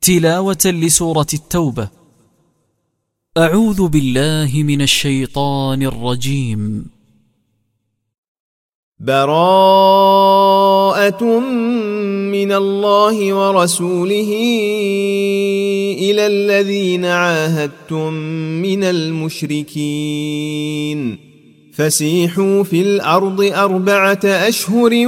تلاوة لسورة التوبة. أعوذ بالله من الشيطان الرجيم. براءة من الله ورسوله إلى الذين عاهدتم من المشركين فسيحوا في الأرض 4 أشهر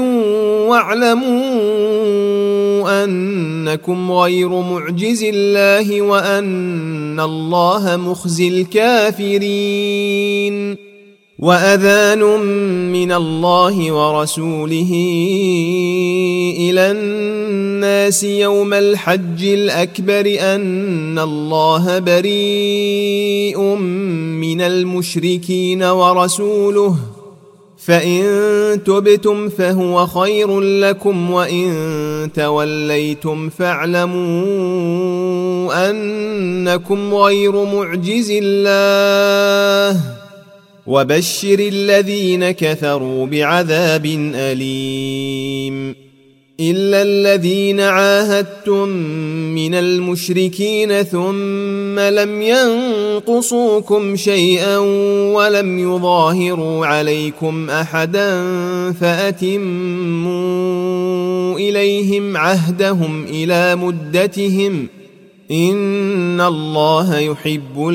واعلموا أنكم غير معجز الله وأن الله مخزي الكافرين. وأذان من الله ورسوله إلى الناس يوم الحج الأكبر أن الله بريء من المشركين ورسوله فإن تبتم فهو خير لكم وإن توليتم فاعلموا أنكم غير معجز الله وبشر الذين كفروا بعذاب أليم. إلا الذين عاهدتم من المشركين ثم لم ينقصوكم شيئا ولم يظاهروا عليكم أحدا فأتموا إليهم عهدهم إلى مدتهم إن الله يحب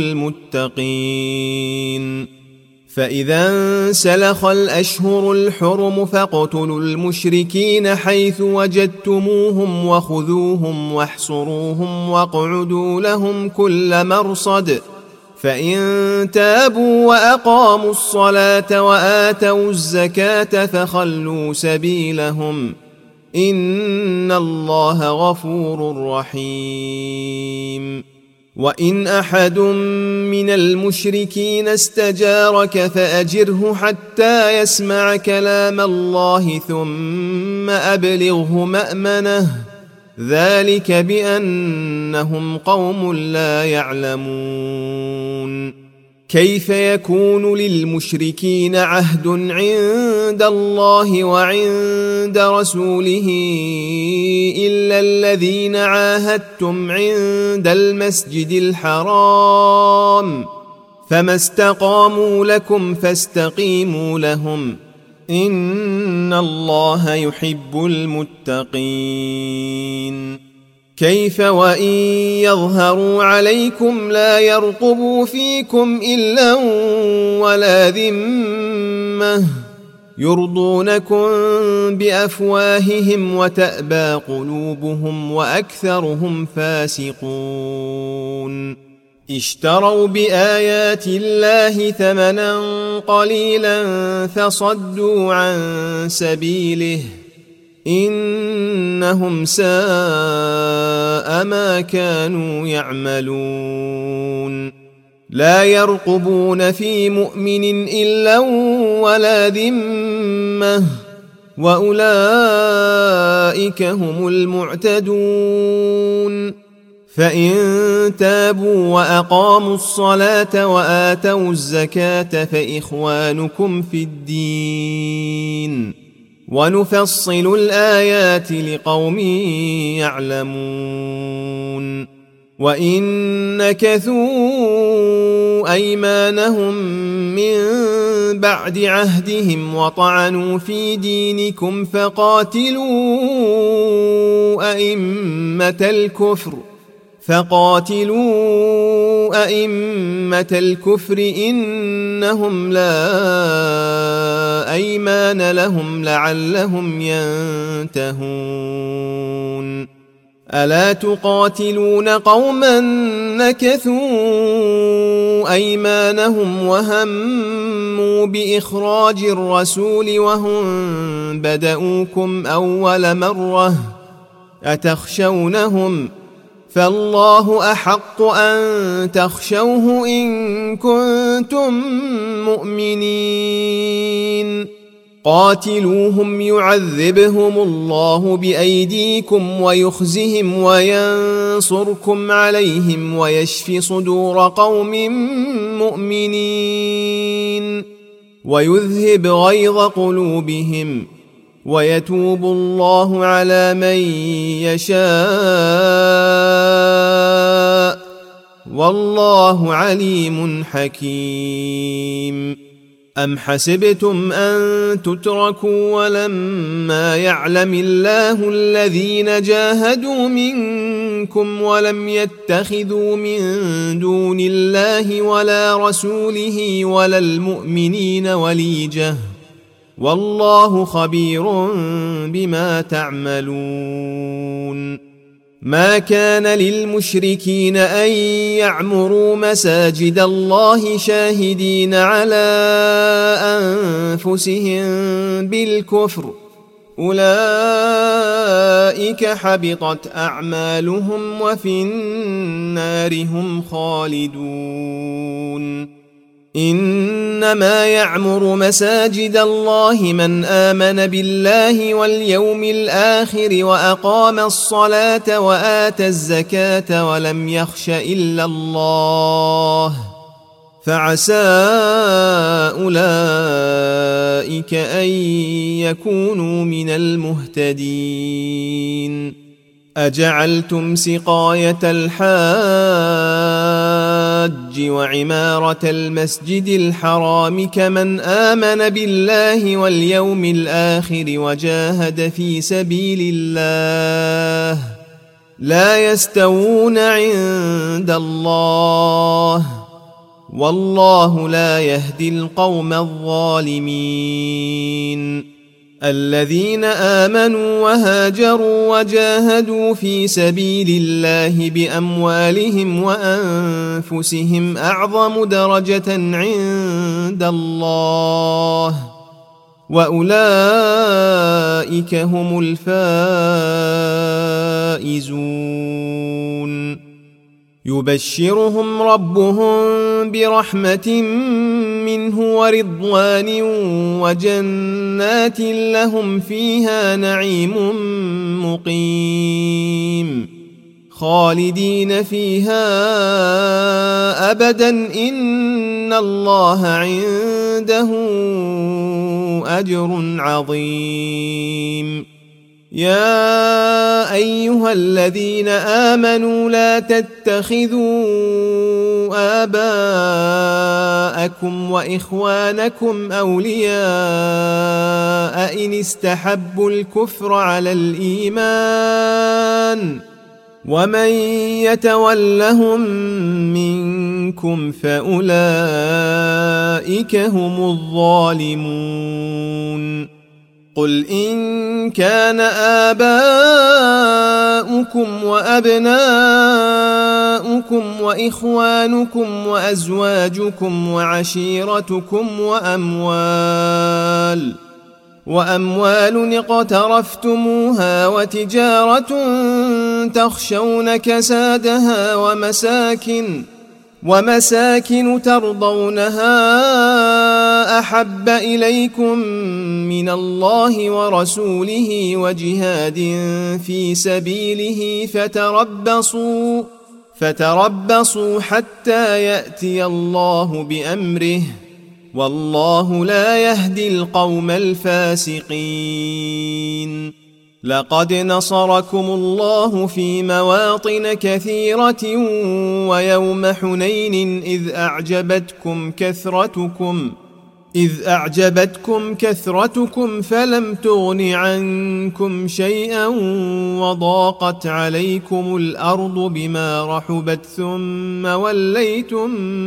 المتقين. فإذا انسلخ الأشهر الحرم فاقتلوا المشركين حيث وجدتموهم وخذوهم واحصروهم واقعدوا لهم كل مرصد فإن تابوا وأقاموا الصلاة وآتوا الزكاة فخلوا سبيلهم إن الله غفور رحيم. وإن أحد من المشركين استجارك فأجره حتى يسمع كلام الله ثم أبلغه مأمنه ذلك بأنهم قوم لا يعلمون. كيف يكون للمشركين عهد عند الله وعند رسوله إلا الذين عاهدتم عند المسجد الحرام فما استقاموا لكم فاستقيموا لهم إن الله يحب المتقين. كيف وإن يظهروا عليكم لا يرقبوا فيكم إلا ولا ذمة يرضونكم بأفواههم وتأبى قلوبهم وأكثرهم فاسقون. اشتروا بآيات الله ثمنا قليلا فصدوا عن سبيله إنهم ساء ما كانوا يعملون. لا يرقبون في مؤمن إلا ولا ذمة وأولئك هم المعتدون. فإن تابوا وأقاموا الصلاة وآتوا الزكاة فإخوانكم في الدين ونفصل الآيات لقوم يعلمون. وإن نكثوا أيمانهم من بعد عهدهم وطعنوا في دينكم فقاتلوا أئمة الكفر إنهم لا أيمان لهم لعلهم ينتهون. ألا تقاتلون قوما نكثوا أيمانهم وهموا بإخراج الرسول وهم بدؤوكم أول مرة أتخشونهم فالله أحق أن تخشوه إن كنتم مؤمنين. قاتلوهم يعذبهم الله بأيديكم ويخزهم وينصركم عليهم ويشف صدور قوم مؤمنين ويذهب غيظ قلوبهم ويتوب الله على من يشاء والله عليم حكيم. أم حسبتم أن تتركوا ولما يعلم الله الذين جاهدوا منكم ولم يتخذوا من دون الله ولا رسوله ولا المؤمنين وليجة والله خبير بما تعملون. ما كان للمشركين أن يعمروا مساجد الله شاهدين على أنفسهم بالكفر أولئك حبطت أعمالهم وفي النار هم خالدون. إنما يعمر مساجد الله من آمن بالله واليوم الآخر وأقام الصلاة وآتى الزكاة ولم يخش إلا الله فعسى أولئك أن يكونوا من المهتدين. أجعلتم سقاية الحاج وعمارة المسجد الحرام كمن آمن بالله واليوم الآخر وجاهد في سبيل الله لا يستوون عند الله والله لا يهدي القوم الظالمين. الذين آمنوا وهاجروا وجاهدوا في سبيل الله بأموالهم وأنفسهم أعظم درجة عند الله وأولئك هم الفائزون. يبشرهم ربهم برحمة منه ورضوان وجنات لهم فيها نعيم مقيم خالدين فيها أبدا إن الله عنده أجر عظيم. يا أيها الذين آمنوا لا تتخذوا آباءكم وإخوانكم أولياء إن استحبوا الكفر على الإيمان ومن يتولهم منكم فأولئك هم الظالمون. قل إن كان آباؤكم وأبناؤكم وإخوانكم وأزواجكم وعشيرتكم وأموال اقترفتموها وتجارة تخشون كسادها ومساكن ترضونها أحب إليكم من الله ورسوله وجهاد في سبيله فتربصوا حتى يأتي الله بأمره والله لا يهدي القوم الفاسقين. لقد نصركم الله في مواطن كثيرة ويوم حنين إذ أعجبتكم كثرتكم فلم تغن عنكم شيئا وضاقت عليكم الأرض بما رحبت ثم وليتم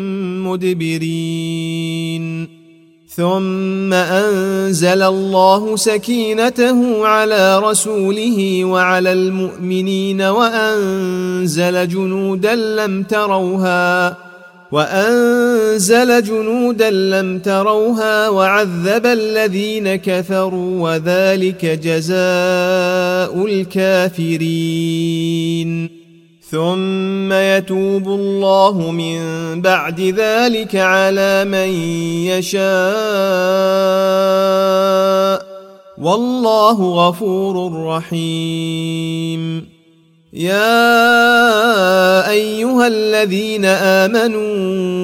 مدبرين. ثم أنزل الله سكينته على رسوله وعلى المؤمنين وأنزل جنودا لم تروها وعذب الذين كفروا وذلك جزاء الكافرين. ثم يتوب الله من بعد ذلك على من يشاء والله غفور رحيم. يا أيها الذين آمنوا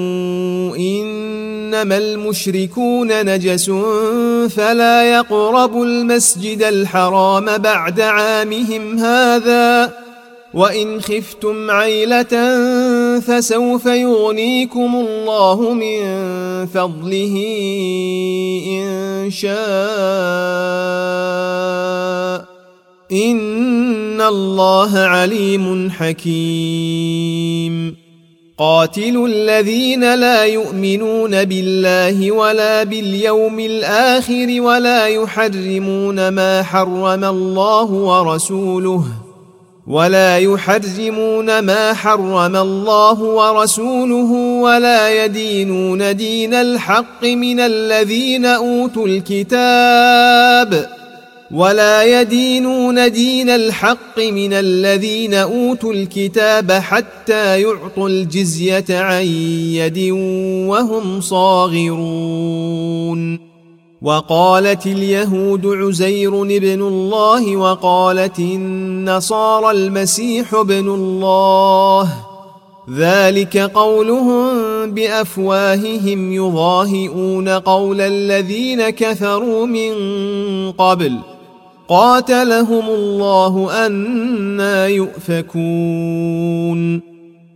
إنما المشركون نجس فلا يقربوا المسجد الحرام بعد عامهم هذا وإن خفتم عيلة فسوف يغنيكم الله من فضله إن شاء إن الله عليم حكيم قاتلوا الذين لا يؤمنون بالله ولا باليوم الآخر ولا يحرمون ما حرم الله ورسوله ولا يدينون دين الحق من الذين أوتوا الكتاب حتى يعطوا الجزية عن يد وهم صاغرون وقالت اليهود عزير ابن الله وقالت النصارى المسيح ابن الله ذلك قولهم بأفواههم يضاهئون قول الذين كفروا من قبل قاتلهم الله أنى يؤفكون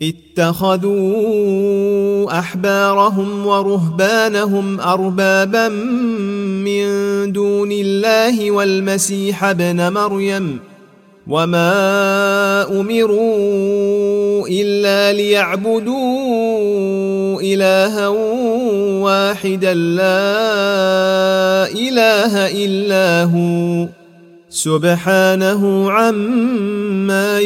اتخذوا أحبارهم ورهبانهم أربابا من دون الله والمسيح ابن مريم وما أمروا إلا ليعبدوا إلها واحدا لا إله إلا هو سبحانه عما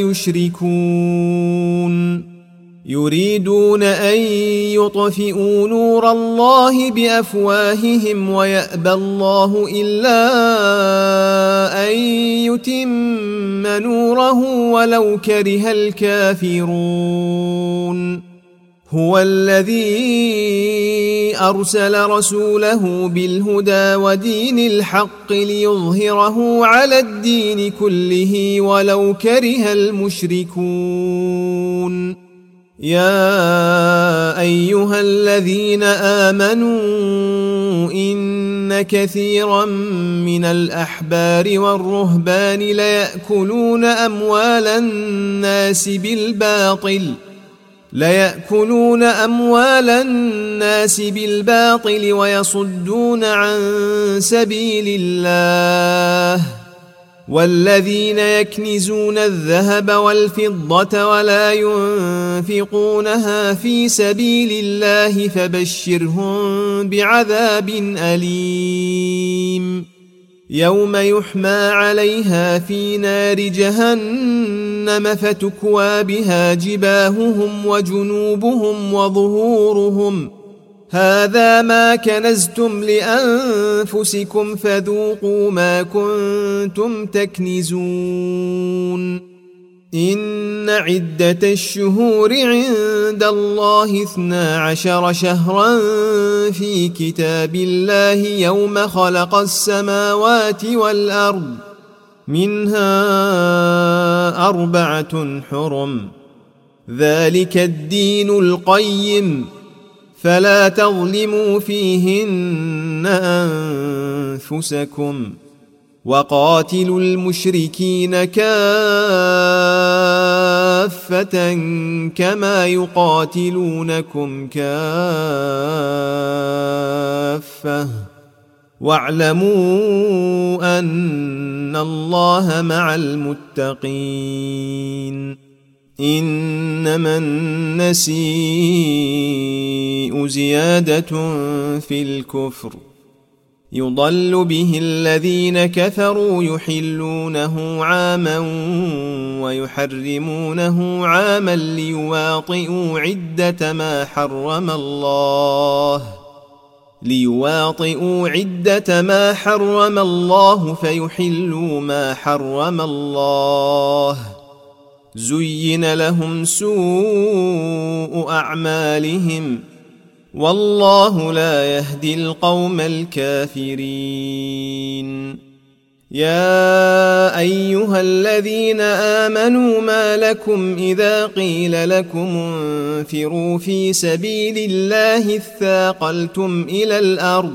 يشركون يريدون أن يطفئوا نور الله بأفواههم ويأبى الله إلا أن يتم نوره ولو كره الكافرون هو الذي أرسل رسوله بالهدى ودين الحق ليظهره على الدين كله ولو كره المشركون يا أيها الذين آمنوا إن كثيرا من الأحبار والرهبان ليأكلون أموال الناس بالباطل ويصدون عن سبيل الله والذين يكنزون الذهب والفضة ولا ينفقونها في سبيل الله فبشرهم بعذاب أليم يوم يحمى عليها في نار جهنم فتكوى بها جباههم وجنوبهم وظهورهم هذا ما كنزتم لأنفسكم فذوقوا ما كنتم تكنزون إن عدة الشهور عند الله 12 شهرا في كتاب الله يوم خلق السماوات والأرض منها 4 حرم ذلك الدين القيم فلا تظلموا فيهن أنفسكم وقاتلوا المشركين كافة كما يقاتلونكم كافة واعلموا أن الله مع المتقين إنما النسيء زيادة في الكفر يضل به الذين كفروا يحلونه عاما ويحرمونه عاما ليواطئوا عدة ما حرم الله فيحلوا ما حرم الله زين لهم سوء أعمالهم والله لا يهدي القوم الكافرين يا أيها الذين آمنوا ما لكم إذا قيل لكم انفروا في سبيل الله اثاقلتم إلى الأرض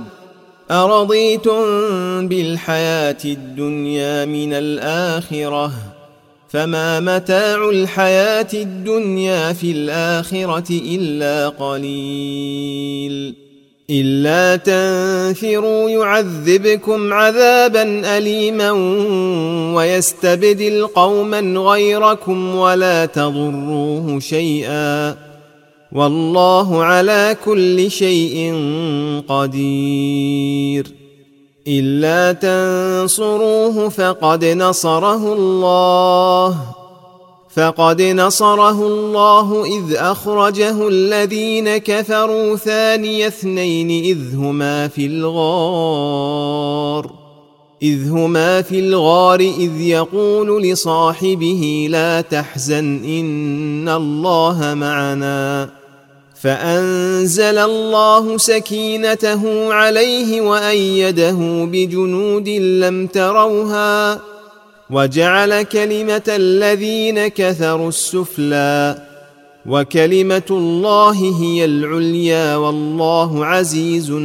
أرضيتم بالحياة الدنيا من الآخرة فما متاع الحياة الدنيا في الآخرة إلا قليل إلا تنفروا يعذبكم عذابا أليما ويستبدل قوما غيركم ولا تضروه شيئا والله على كل شيء قدير إلا تنصروه فقد نصره الله إذ أخرجه الذين كفروا ثاني اثنين إذ هما في الغار إذ يقول لصاحبه لا تحزن إن الله معنا فأنزل الله سكينته عليه وأيده بجنود لم تروها وجعل كلمة الذين كفروا السفلى وكلمة الله هي العليا والله عزيز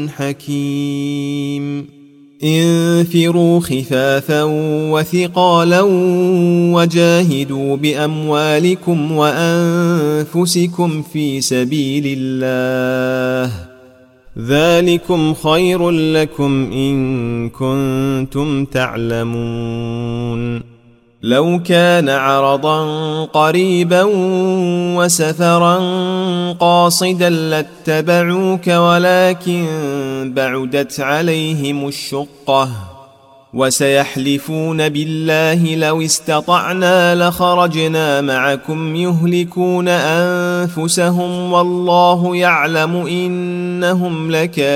حكيم انفروا خفافا وثقالا وجاهدوا بأموالكم وأنفسكم في سبيل الله ذلكم خير لكم إن كنتم تعلمون لو كان عرضا قريبا وسفرا قاصدا لاتبعوك ولكن بعدت عليهم الشقة وسيحلفون بالله لو استطعنا لخرجنا معكم يهلكون أنفسهم والله يعلم إنهم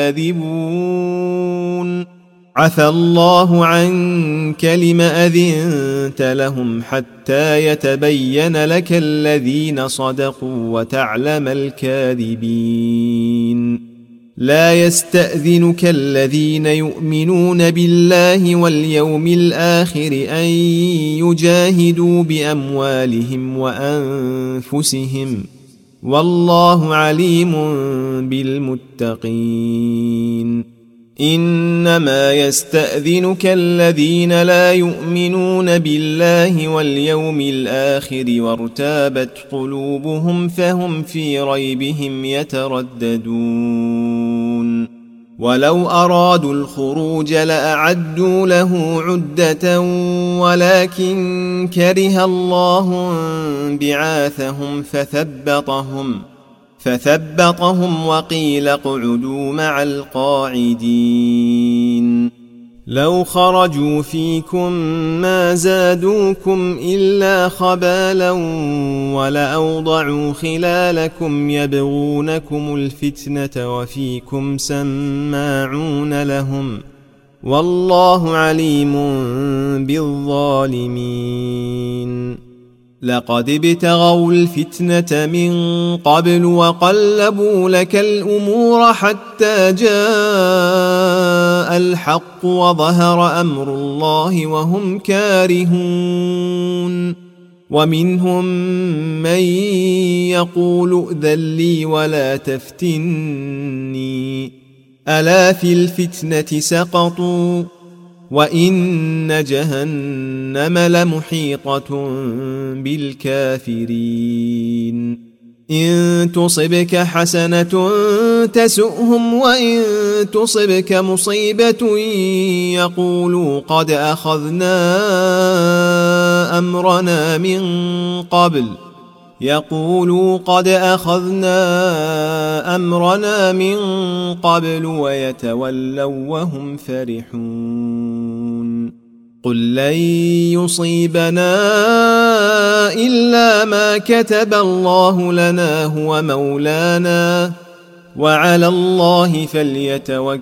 لكاذبون عفى الله عنك لم أذنت لهم حتى يتبين لك الذين صدقوا وتعلم الكاذبين لا يستأذنك الذين يؤمنون بالله واليوم الآخر أن يجاهدوا بأموالهم وأنفسهم والله عليم بالمتقين إنما يستأذنك الذين لا يؤمنون بالله واليوم الآخر وارتابت قلوبهم فهم في ريبهم يترددون ولو أرادوا الخروج لأعدوا له عدة ولكن كره الله بعاثهم فثبطهم وقيل اقعدوا مع القاعدين لو خرجوا فيكم ما زادوكم إلا خبالا ولأوضعوا خلالكم يبغونكم الفتنة وفيكم سماعون لهم والله عليم بالظالمين لقد ابتغوا الفتنة من قبل وقلبوا لك الأمور حتى جاء الحق وظهر أمر الله وهم كارهون ومنهم من يقول ائذن لي ولا تفتني ألا في الفتنة سقطوا وإن جهنم لمحيطة بالكافرين إن تصبك حسنة تسؤهم وإن تصبك مصيبة يقولوا قد أخذنا أمرنا من قبل ويتولوا وهم فرحون قل لن يصيبنا إلا ما كتب الله لنا هو مولانا وعلى الله فليتوكل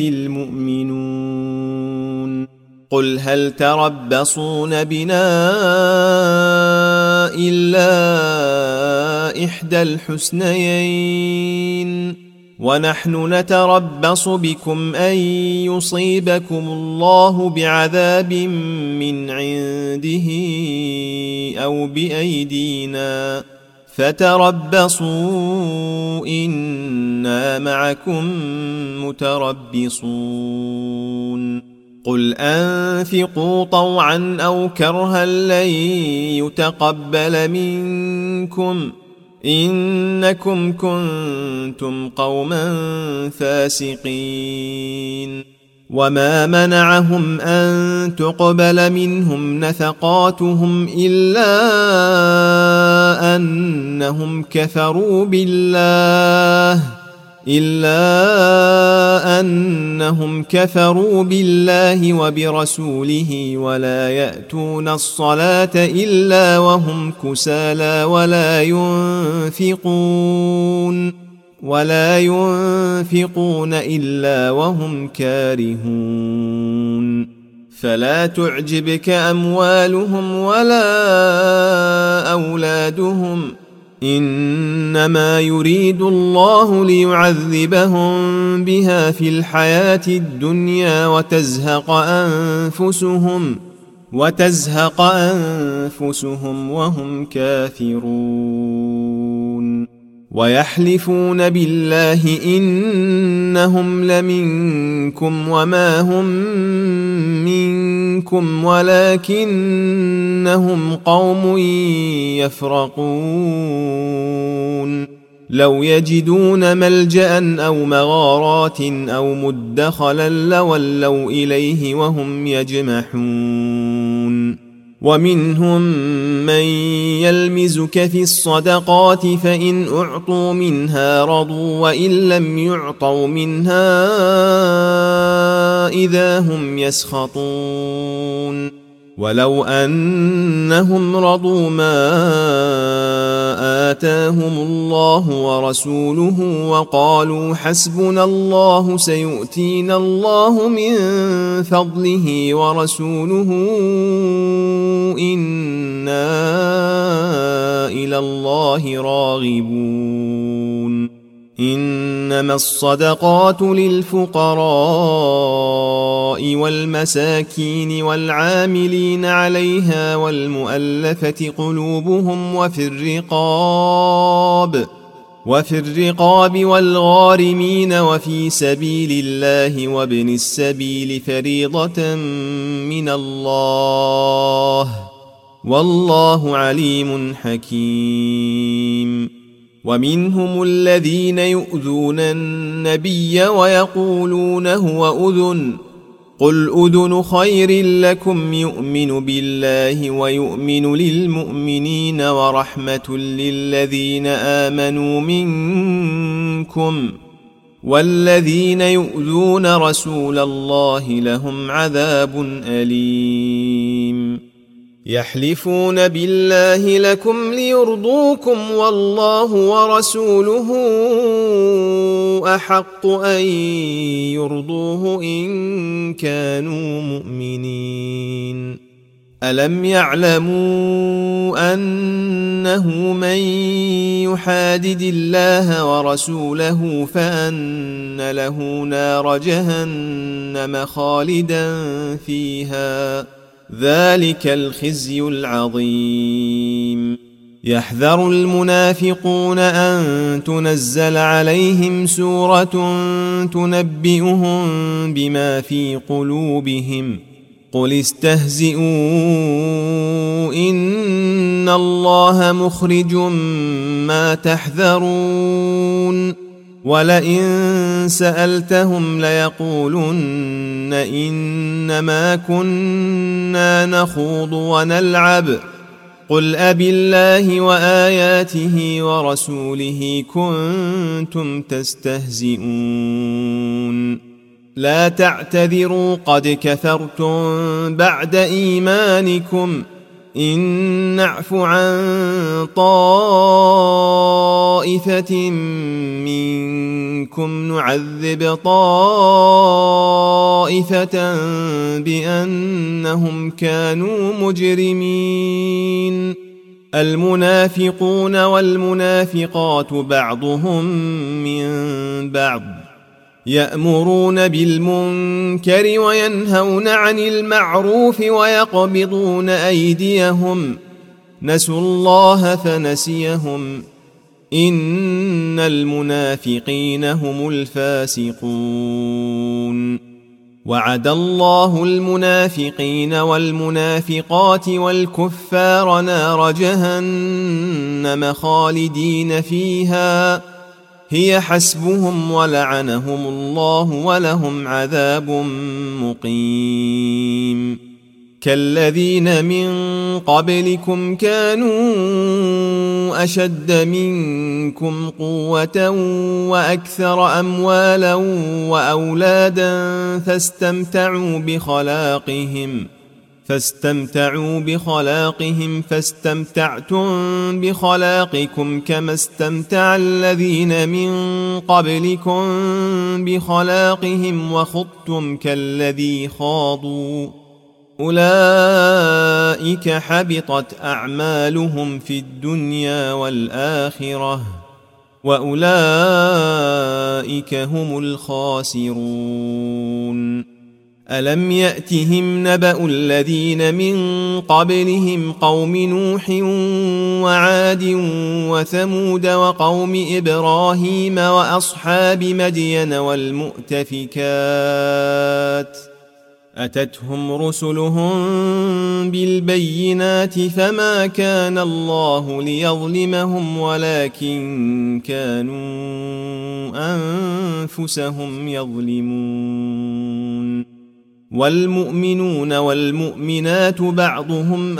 المؤمنون قل هل تربصون بنا إلا إحدى الحسنيين ونحن نتربص بكم أن يصيبكم الله بعذاب من عنده أو بأيدينا فتربصوا إنا معكم متربصون قل أنفقوا طوعا أو كرها لن يتقبل منكم إنكم كنتم قوما فاسقين وما منعهم أن تقبل منهم نفقاتهم إلا أنهم كفروا بالله وبرسوله ولا يأتون الصلاة إلا وهم كسالى ولا ينفقون إلا وهم كارهون فلا تعجبك أموالهم ولا أولادهم إنما يريد الله ليعذبهم بها في الحياة الدنيا وتزهق أنفسهم وهم كافرون ويحلفون بالله إنهم لمنكم وما هم منكم ولكنهم قوم يفرقون لو يجدون ملجأ أو مغارات أو مدخلا لولوا إليه وهم يجمحون ومنهم من يلمزك في الصدقات فإن أعطوا منها رضوا وإن لم يعطوا منها إذا هم يسخطون ولو أنهم رضوا ما آتاهم الله ورسوله وقالوا حسبنا الله سيؤتينا الله من فضله ورسوله إنا إلى الله راغبون إنما الصدقات للفقراء والمساكين والعاملين عليها والمؤلفة قلوبهم وفي الرقاب والغارمين وفي سبيل الله وابن السبيل فريضة من الله والله عليم حكيم ومنهم الذين يؤذون النبي ويقولون هو أذن قل أذن خير لكم يؤمن بالله ويؤمن للمؤمنين ورحمة للذين آمنوا منكم والذين يؤذون رسول الله لهم عذاب أليم يحلفون بالله لكم ليرضوكم والله ورسوله أحق أن يرضوه إن كانوا مؤمنين ألم يعلموا أنه من يحادد الله ورسوله فأن له نار جهنم خالدا فيها ذلك الخزي العظيم يحذر المنافقون أن تنزل عليهم سورة تنبئهم بما في قلوبهم قل استهزئوا إن الله مخرج ما تحذرون ولئن سألتهم ليقولن إنما كنا نخوض ونلعب قل أبالله وآياته ورسوله كنتم تستهزئون لا تعتذروا قد كفرتم بعد إيمانكم إن نعف عن طائفة منكم نعذب طائفة بأنهم كانوا مجرمين المنافقون والمنافقات بعضهم من بعض يأمرون بالمنكر وينهون عن المعروف ويقبضون أيديهم نسوا الله فنسيهم إن المنافقين هم الفاسقون وعد الله المنافقين والمنافقات والكفار نار جهنم خالدين فيها هي حسبهم ولعنهم الله ولهم عذاب مقيم كالذين من قبلكم كانوا أشد منكم قوة وأكثر أموالا وأولادا فاستمتعوا بخلاقهم فاستمتعتم بخلاقكم كما استمتع الذين من قبلكم بخلاقهم وخضتم كالذي خاضوا أولئك حبطت أعمالهم في الدنيا والآخرة وأولئك هم الخاسرون ألم يأتهم نبأ الذين من قبلهم قوم نوح وعاد وثمود وقوم إبراهيم وأصحاب مدين والمؤتفكات أتتهم رسلهم بالبينات فما كان الله ليظلمهم ولكن كانوا أنفسهم يظلمون والمؤمنون والمؤمنات بعضهم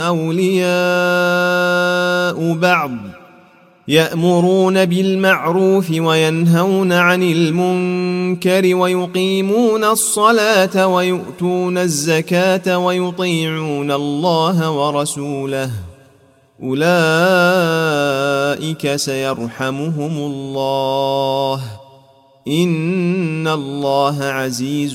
أولياء بعض يأمرون بالمعروف وينهون عن المنكر ويقيمون الصلاة ويؤتون الزكاة ويطيعون الله ورسوله أولئك سيرحمهم الله إن الله عزيز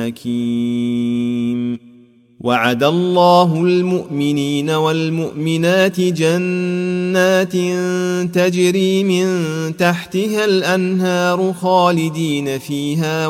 حكيم وعد الله المؤمنين والمؤمنات جنات تجري من تحتها الأنهار خالدين فيها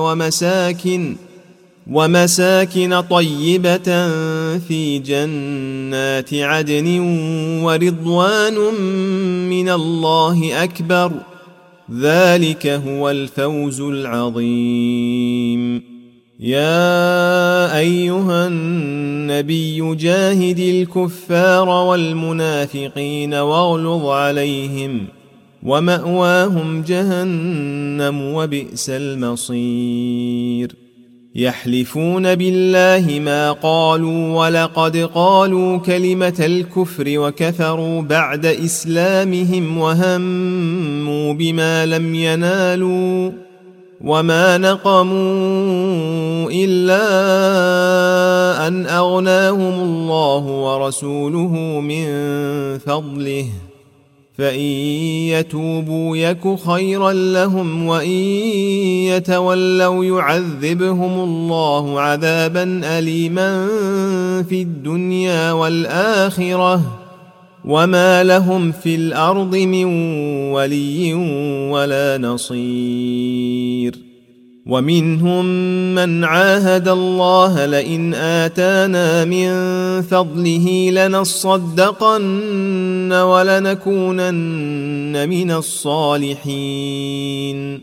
ومساكن طيبة في جنات عدن ورضوان من الله أكبر ذلك هو الفوز العظيم يا أيها النبي جاهد الكفار والمنافقين واغلظ عليهم ومأواهم جهنم وبئس المصير يحلفون بالله ما قالوا ولقد قالوا كلمة الكفر وكفروا بعد إسلامهم وهموا بما لم ينالوا وما نقموا إلا أن أغناهم الله ورسوله من فضله فإن يتوبوا يك خيرا لهم وإن يتولوا يعذبهم الله عذابا أليما في الدنيا والآخرة وما لهم في الأرض من ولي ولا نصير ومنهم من عاهد الله لئن آتانا من فضله لنصدقن ولنكونن من الصالحين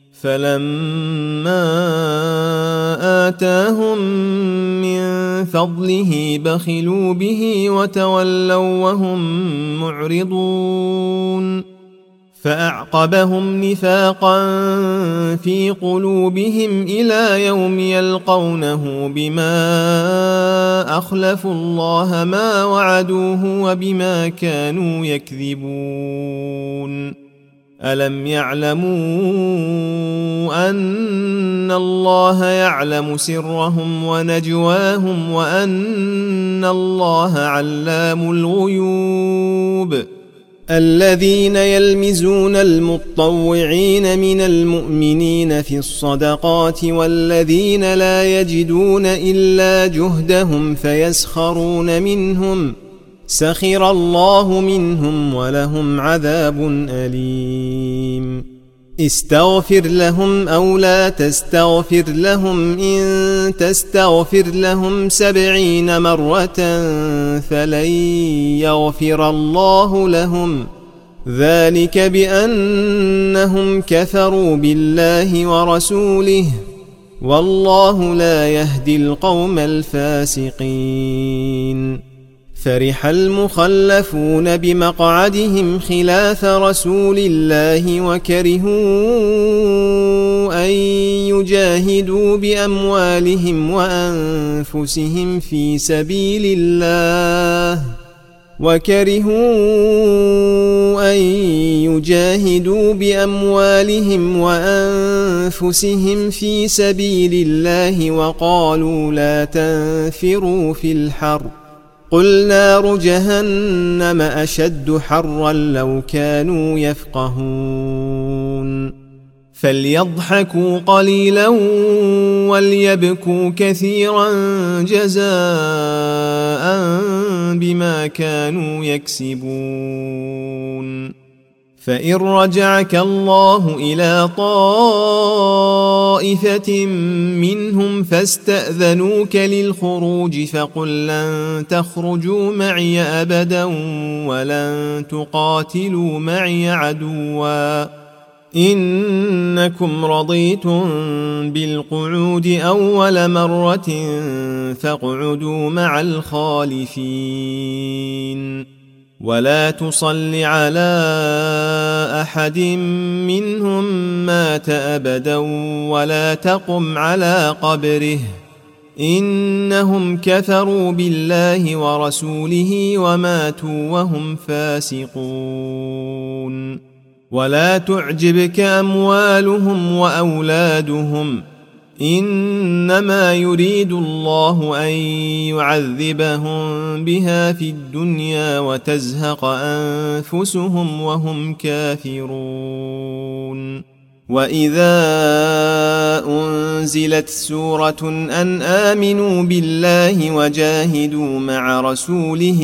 فلما آتاهم من فضله بخلوا به وتولوا وهم معرضون فأعقبهم نفاقا في قلوبهم إلى يوم يلقونه بما أخلفوا الله ما وعدوه وبما كانوا يكذبون ألم يعلموا أن الله يعلم سرهم ونجواهم وأن الله علام الغيوب الذين يلمزون المطوعين من المؤمنين في الصدقات والذين لا يجدون إلا جهدهم فيسخرون منهم سخر الله منهم ولهم عذاب أليم استغفر لهم أو لا تستغفر لهم إن تستغفر لهم 70 مرة فلن يغفر الله لهم ذلك بأنهم كفروا بالله ورسوله والله لا يهدي القوم الفاسقين. فرح المخلفون بمقعدهم خلاف رسول الله وكرهوا أن يجاهدوا بأموالهم وأنفسهم في سبيل الله وقالوا لا تنفروا في الحر قل نار جهنم أشد حرا لو كانوا يفقهون. فليضحكوا قليلا وليبكوا كثيرا جزاء بما كانوا يكسبون. فإن رجعك الله إلى طائفة منهم فاستأذنوك للخروج فقل لن تخرجوا معي أبدا ولن تقاتلوا معي عدوا إنكم رضيتم بالقعود أول مرة فاقعدوا مع الخالفين. ولا تصل على أحد منهم مات أبدا ولا تقم على قبره إنهم كفروا بالله ورسوله وماتوا وهم فاسقون. ولا تعجبك أموالهم وأولادهم إنما يريد الله أن يعذبهم بها في الدنيا وتزهق أنفسهم وهم كافرون. وإذا أنزلت سورة أن آمنوا بالله وجاهدوا مع رسوله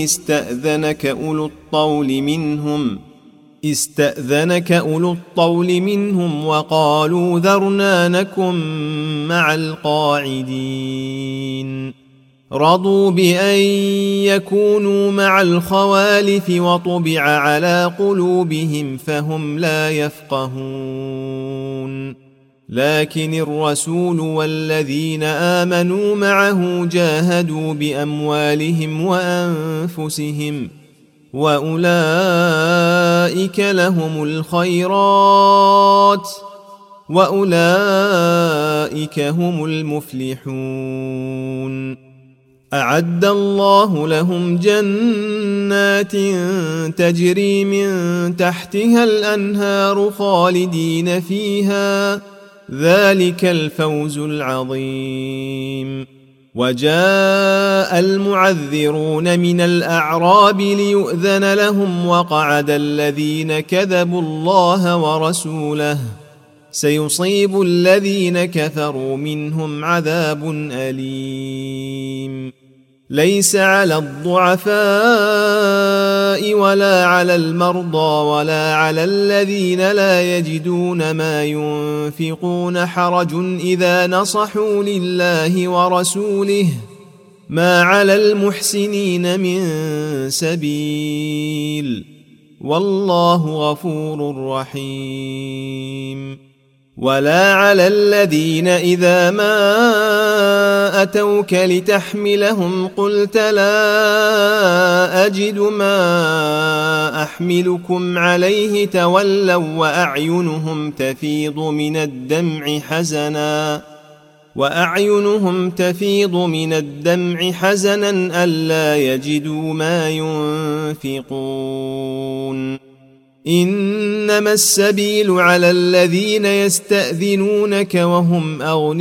استأذنك أولو الطول منهم وقالوا ذرنا نكن مع القاعدين. رضوا بأن يكونوا مع الخوالف وطبع على قلوبهم فهم لا يفقهون. لكن الرسول والذين آمنوا معه جاهدوا بأموالهم وأنفسهم وأولئك لهم الخيرات وأولئك هم المفلحون. أعد الله لهم جنات تجري من تحتها الأنهار خالدين فيها ذلك الفوز العظيم. وجاء المعذرون من الأعراب ليؤذن لهم وقعد الذين كذبوا الله ورسوله سيصيب الذين كفروا منهم عذاب أليم. ليس على الضعفاء ولا على المرضى ولا على الذين لا يجدون ما ينفقون حرج إذا نصحوا لله ورسوله ما على المحسنين من سبيل والله غفور رحيم. ولا على الذين إذا ما أتوك لتحملهم قلت لا أجد ما أحملكم عليه تولوا وأعينهم تفيض من الدمع حزنا ألا يجدوا ما ينفقون. إنما السبيل على الذين يستأذنونك وهم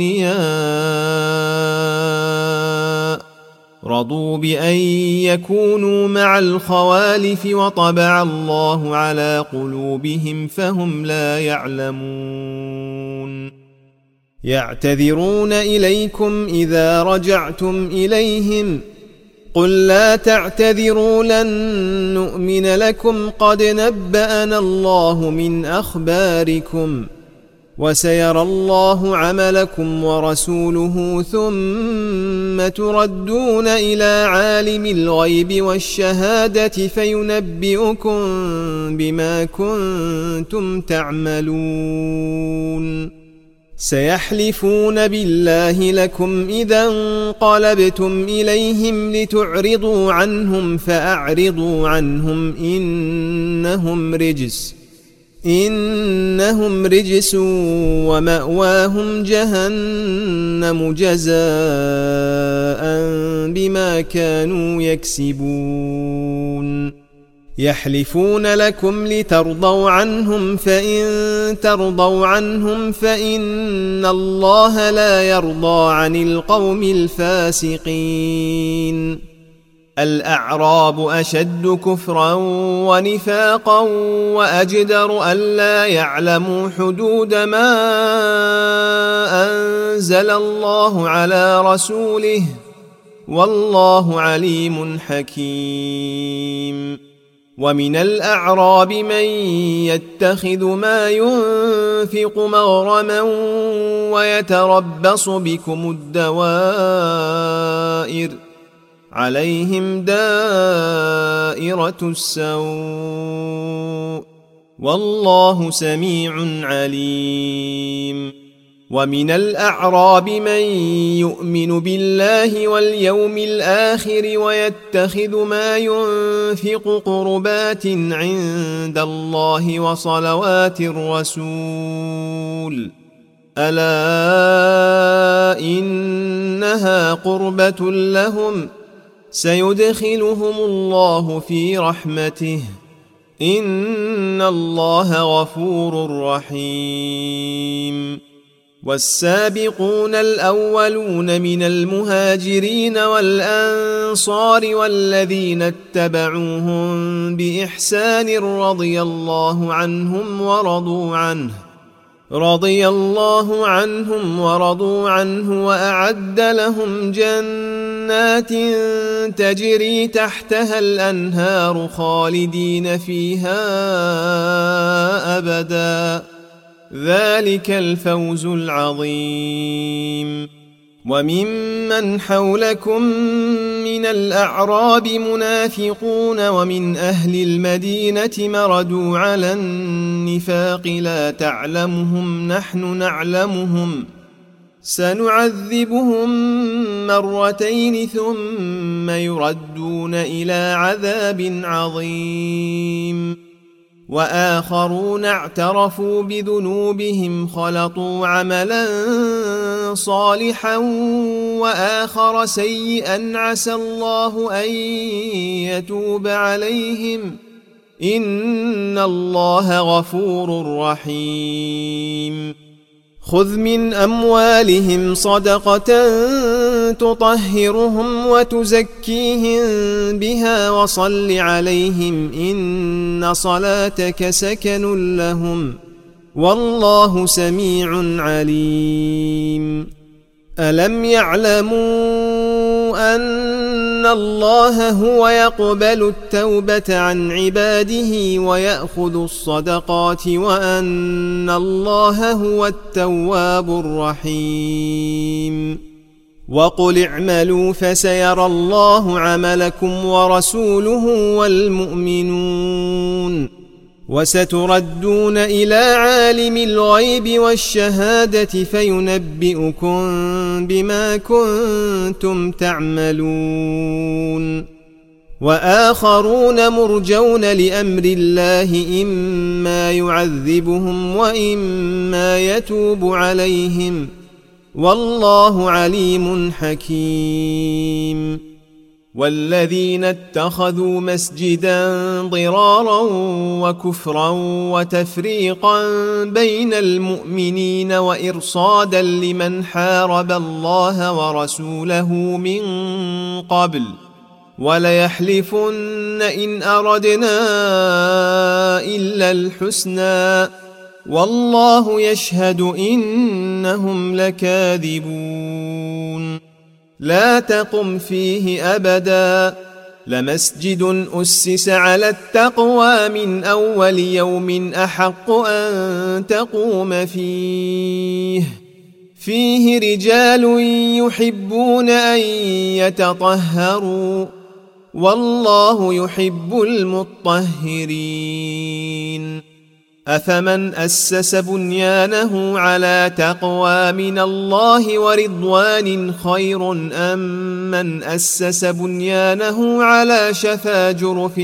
أغنياء رضوا بأن يكونوا مع الخوالف وطبع الله على قلوبهم فهم لا يعلمون. يعتذرون إليكم إذا رجعتم إليهم قل لا تعتذروا لن نؤمن لكم قد نبأنا الله من أخباركم وسيرى الله عملكم ورسوله ثم تردون إلى عالم الغيب والشهادة فينبئكم بما كنتم تعملون. سيحلفون بالله لكم إذا انقلبتم إليهم لتعرضوا عنهم فأعرضوا عنهم إنهم رجس ومأواهم جهنم جزاء بما كانوا يكسبون يحلفون لكم لترضوا عنهم فإن ترضوا عنهم فإن الله لا يرضى عن القوم الفاسقين الأعراب أشد كفرا ونفاقا وأجدر ألا يعلموا حدود ما أنزل الله على رسوله والله عليم حكيم ومن الأعراب من يتخذ ما ينفق مغرما ويتربص بكم الدوائر عليهم دائرة السوء والله سميع عليم ومن الأعراب من يؤمن بالله واليوم الآخر ويتخذ ما ينفق قربات عند الله وصلوات الرسول ألا إنها قربة لهم سيدخلهم الله في رحمته إن الله غفور رحيم والسابقون الأولون من المهاجرين والأنصار والذين اتبعوهم بإحسان رضي الله عنهم ورضوا عنه وأعد لهم جنات تجري تحتها الأنهار خالدين فيها أبدا ذلك الفوز العظيم وممن حولكم من الأعراب منافقون ومن أهل المدينة مردوا على النفاق لا تعلمهم نحن نعلمهم سنعذبهم مرتين ثم يردون إلى عذاب عظيم وآخرون اعترفوا بذنوبهم خلطوا عملا صالحا وآخر سيئا عسى الله أن يتوب عليهم إن الله غفور رحيم خذ من أموالهم صدقة تطهرهم وتزكيهم بها وصل عليهم إن صلاتك سكن لهم والله سميع عليم ألم يعلموا أن الله هو يقبل التوبة عن عباده ويأخذ الصدقات وأن الله هو التواب الرحيم وقل اعملوا فسيرى الله عملكم ورسوله والمؤمنون وستردون إلى عالم الغيب والشهادة فينبئكم بما كنتم تعملون وآخرون مرجون لأمر الله إما يعذبهم وإما يتوب عليهم والله عليم حكيم والذين اتخذوا مسجدا ضرارا وكفرا وتفريقا بين المؤمنين وإرصادا لمن حارب الله ورسوله من قبل وليحلفن إن أردنا إلا الحسنى والله يشهد إنهم لكاذبون لا تقم فيه أبدا لمسجد أسس على التقوى من أول يوم أحق أن تقوم فيه رجال يحبون أن يتطهروا والله يحب المطهرين أفمن أسس بنيانه على تقوى من الله ورضوان خير أم من أسس بنيانه على شفا جرف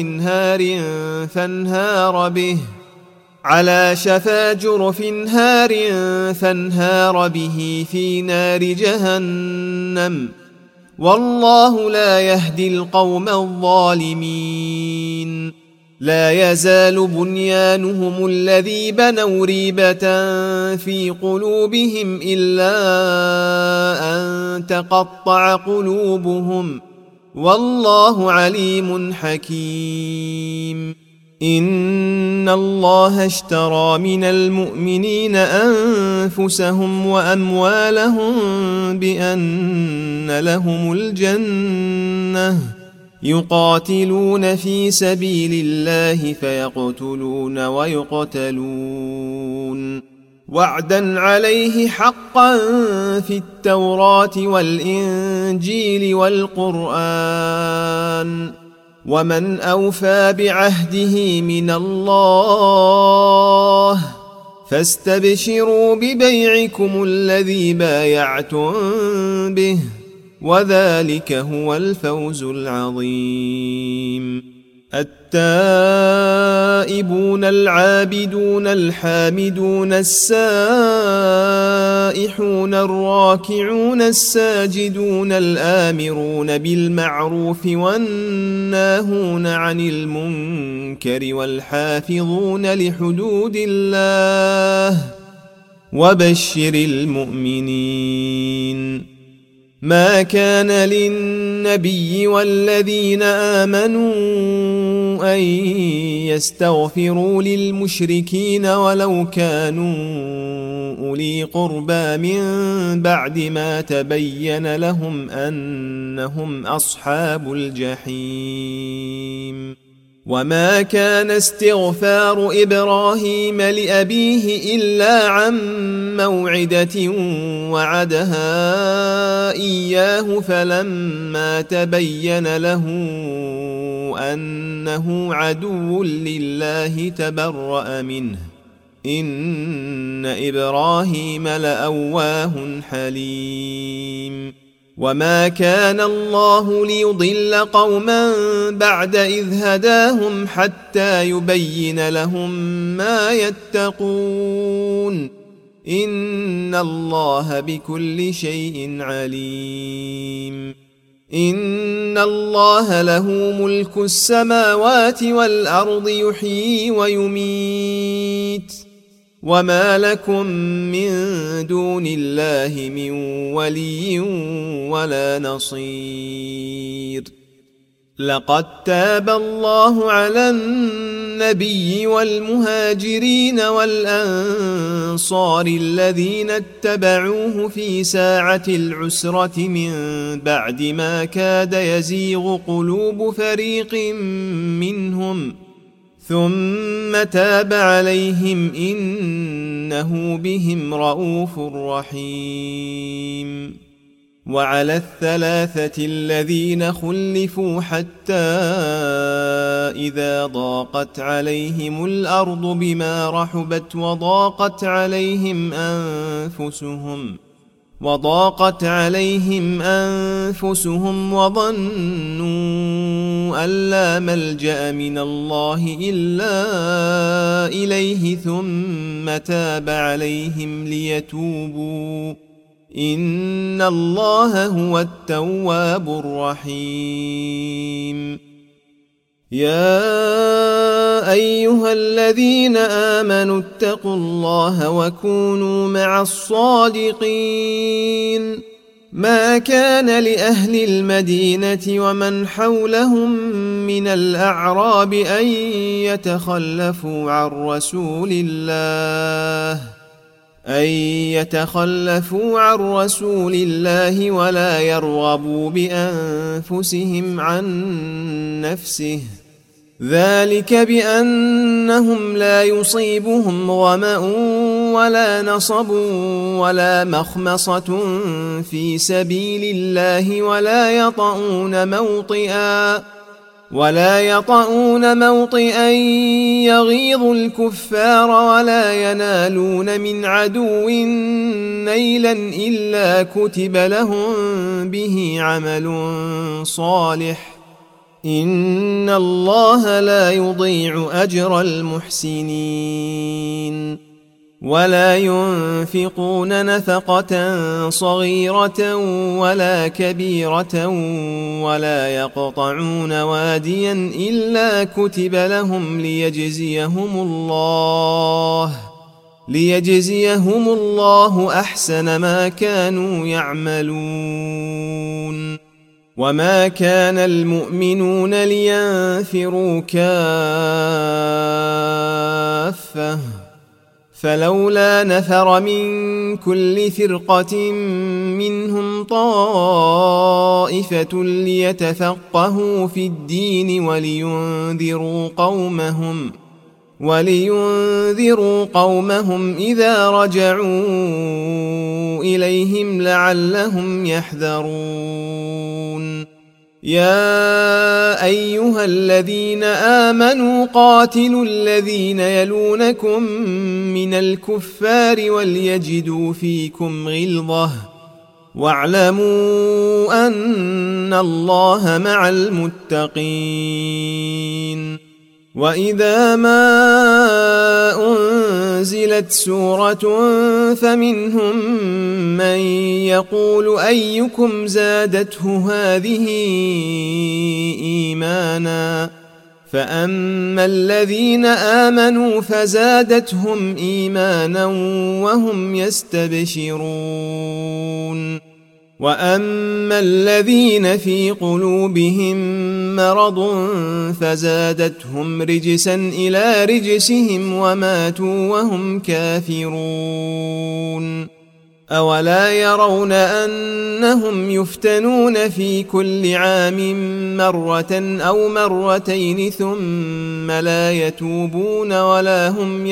هار فانهار به في نار جهنم والله لا يهدي القوم الظالمين لا يزال بنيانهم الذي بنوا ريبة في قلوبهم إلا أن تقطع قلوبهم والله عليم حكيم إن الله اشترى من المؤمنين أنفسهم وأموالهم بأن لهم الجنة يقاتلون في سبيل الله فيقتلون ويقتلون وعدا عليه حقا في التوراة والإنجيل والقرآن ومن أوفى بعهده من الله فاستبشروا ببيعكم الذي بايعتم به وذلك هو الفوز العظيم التائبون العابدون الحامدون السائحون الراكعون الساجدون الآمرون بالمعروف والناهون عن المنكر والحافظون لحدود الله وبشر المؤمنين ما كان للنبي والذين آمنوا أن يستغفروا للمشركين ولو كانوا أولي قربى من بعد ما تبين لهم أنهم أصحاب الجحيم وما كان استغفار إبراهيم لأبيه إلا عن موعدة وعدها إياه فلما تبين له أنه عدو لله تبرأ منه إن إبراهيم لأواه حليم وما كان الله ليضل قوما بعد إذ هداهم حتى يبين لهم ما يتقون إن الله بكل شيء عليم إن الله له ملك السماوات والأرض يحيي ويميت وما لكم من دون الله من ولي ولا نصير لقد تاب الله على النبي والمهاجرين والأنصار الذين اتبعوه في ساعة العسرة من بعد ما كاد يزيغ قلوب فريق منهم ثم تاب عليهم إنه بهم رءوف رحيم وعلى الثلاثة الذين خلفوا حتى إذا ضاقت عليهم الأرض بما رحبت وضاقت عليهم أنفسهم وظنوا أن لا ملجأ من الله إلا إليه ثم تاب عليهم ليتوبوا إن الله هو التواب الرحيم يا أيها الذين آمنوا اتقوا الله وكونوا مع الصادقين ما كان لأهل المدينة ومن حولهم من الأعراب أن يتخلفوا عن رسول الله ولا يرغبوا بأنفسهم عن نفسه ذلك بأنهم لا يصيبهم ظمأ ولا نصب ولا مخمصة في سبيل الله ولا يطؤون موطئا يغيظ الكفار ولا ينالون من عدو نيلا إلا كتب لهم به عمل صالح إن الله لا يضيع أجر المحسنين ولا ينفقون نفقة صغيرة ولا كبيرة ولا يقطعون واديا إلا كتب لهم ليجزيهم الله أحسن ما كانوا يعملون وما كان المؤمنون لينفروا كافة فلولا نفر من كل فرقة منهم طائفة ليتفقهوا في الدين ولينذروا قومهم إذا رجعوا إليهم لعلهم يحذرون يا أيها الذين آمنوا قاتلوا الذين يلونكم من الكفار وليجدوا فيكم غلظة واعلموا أن الله مع المتقين وإذا ما أنزلت سورة فمنهم من يقول أيكم زادته هذه إيمانا فأما الذين آمنوا فزادتهم إيمانا وهم يستبشرون وأما الذين في قلوبهم مرض فزادتهم رجسا إلى رجسهم وماتوا وهم كافرون أولا يرون أنهم يفتنون في كل عام مرة أو مرتين ثم لا يتوبون ولا هم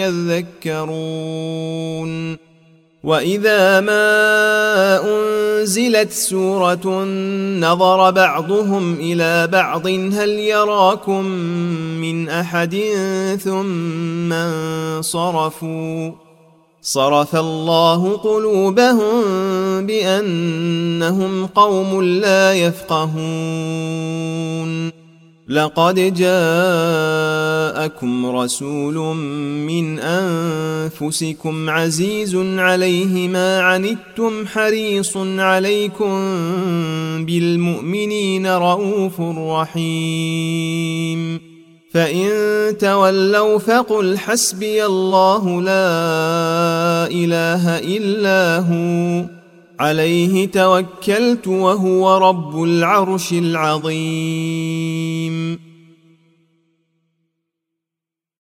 يذكرون وإذا ما أنزلت سورة نظر بعضهم إلى بعض هل يراكم من أحد ثم انصرفوا صرف الله قلوبهم بأنهم قوم لا يفقهون لقد جاءكم رسول من أنفسكم عزيز عليه ما عنتم حريص عليكم بالمؤمنين رؤوف رحيم فإن تولوا فقل حسبي الله لا إله إلا هو عليه توكلت وهو رب العرش العظيم